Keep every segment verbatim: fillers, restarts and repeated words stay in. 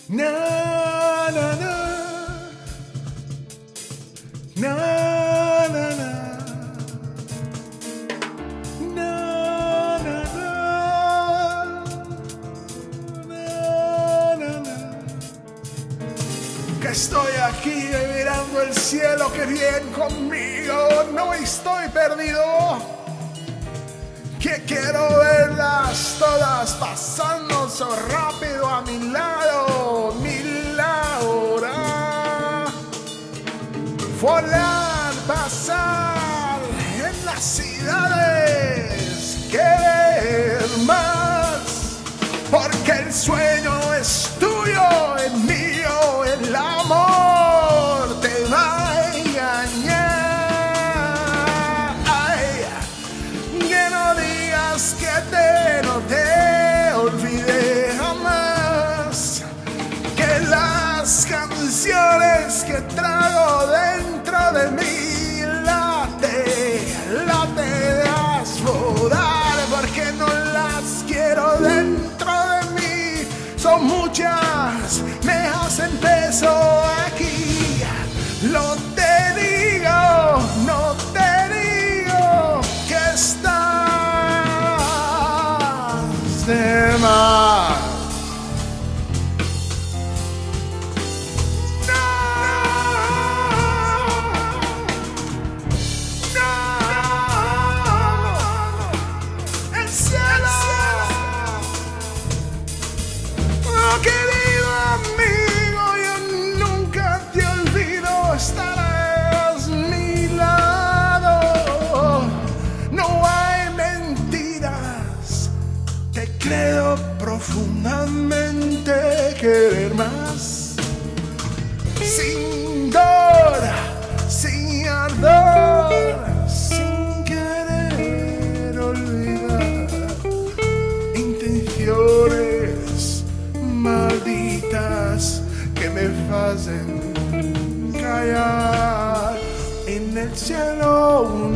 Na, na, na. Na, na, na. Na, na, na. Na, na, na. Que estoy aquí mirando el cielo, que bien conmigo, no estoy perdido. Que quiero verlas todas pasando so rápido a mi lado, mi Laura. Volar, pasar en las ciudades, querer más, porque el sueño es tuyo, el mío, el amor te va a engañar. Ay, que no digas que te no te olvidé jamás, que las canciones que traigo dentro de mí late, late das volar, porque no las quiero dentro de mí. Son muchas, me hacen peso aquí. No te digo, no te digo que estás de más. Querido amigo, yo nunca te olvido, estarás a mi lado. No hay mentiras, te creo profundamente, querer más. Sin dolor, sin ardor, sin querer olvidar intenciones malditas que me hacen callar. En el cielo un,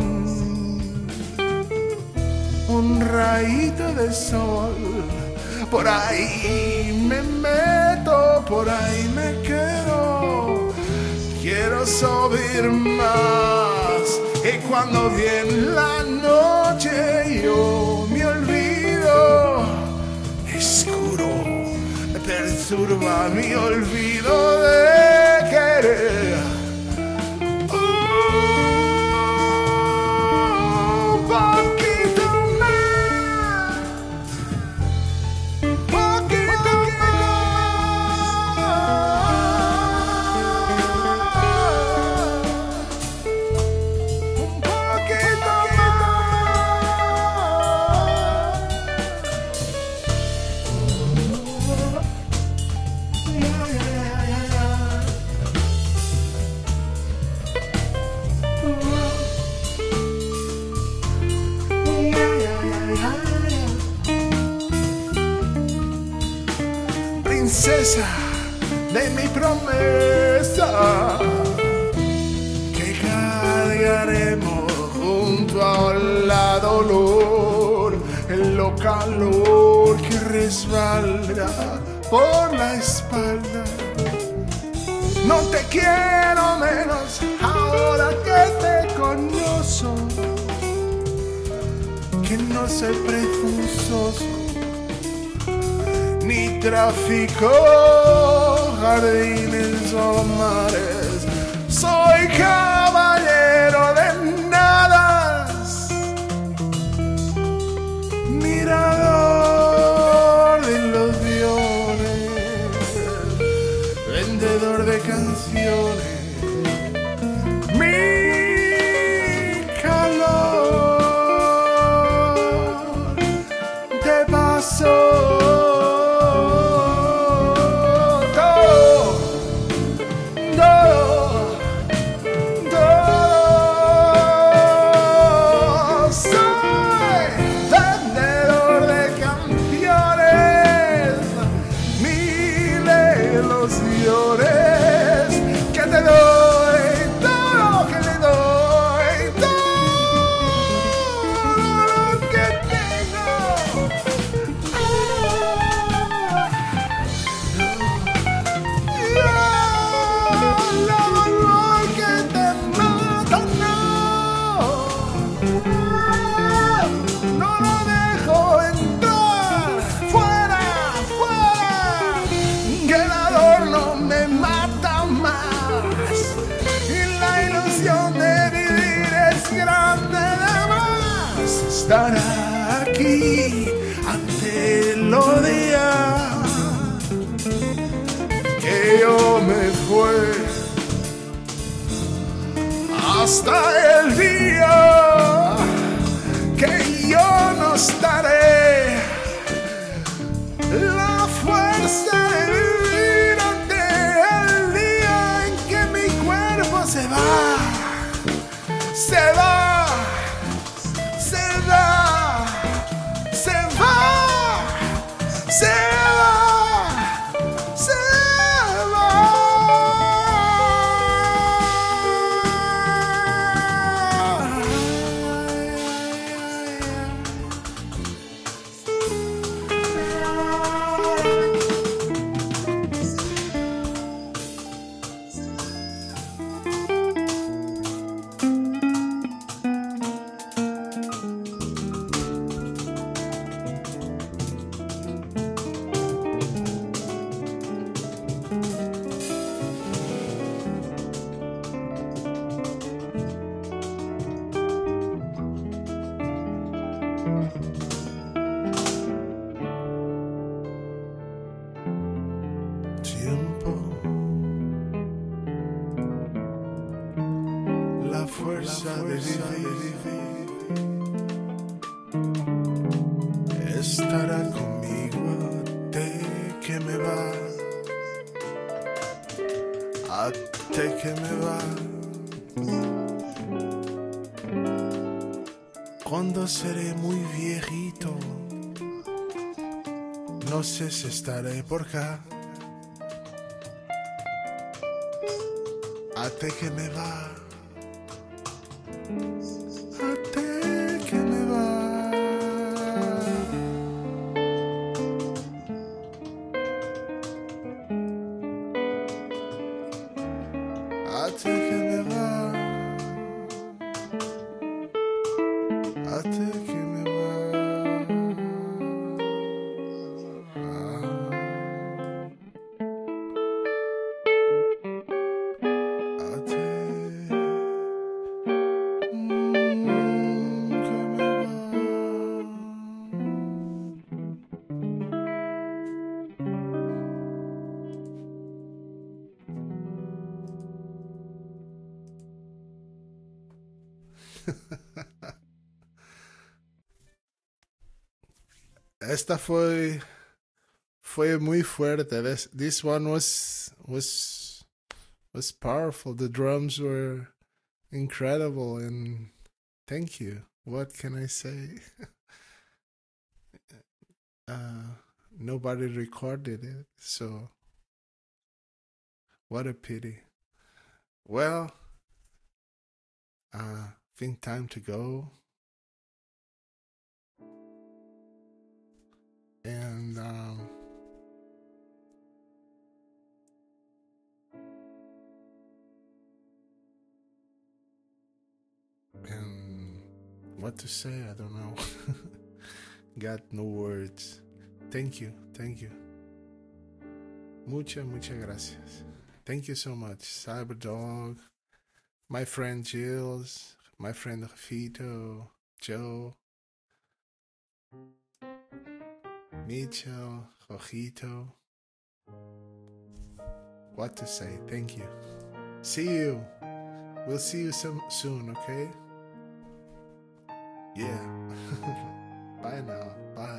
un rayito de sol, por ahí me meto, por ahí me quedo. Quiero subir más, y cuando viene la noche yo me olvido. Oscuro perturba mi olvido de querer. Un poquito más, un poquito más, un poquito princesa de mi promesa, que cargaremos junto al dolor, en lo calor que resbala por la espalda. No te quiero menos ahora que te conozco, que no soy presuntuoso, ni tráfico, jardines o mares. Soy caballero de nada, mirador de ilusiones, vendedor de canciones. Mi calor te pasó. Que te doy todo lo que le doy, todo lo que tengo. fue hasta el día que yo no estaré. La fuerza de vivir ante el día en que mi cuerpo se va, se va, se va, se va, se va, se la fuerza de vivir estará conmigo hasta que me va, hasta que me va. Cuando seré muy viejito, no sé si estaré por acá, hasta que me va. Hasta que me va. Hasta que me va. Hasta que me va. Hasta Esta fue fue muy fuerte. This this one was was was powerful. The drums were incredible, and thank you. What can I say? uh, nobody recorded it, so what a pity. Well, uh, think time to go. And um, and what to say, I don't know. Got no words. Thank you, thank you. Muchas, muchas gracias. Thank you so much, Cyberdog, my friend Jills, my friend Rafito, Joe, Mitchell, Rojito. What to say? Thank you. See you. We'll see you some soon, okay? Yeah. Bye now. Bye.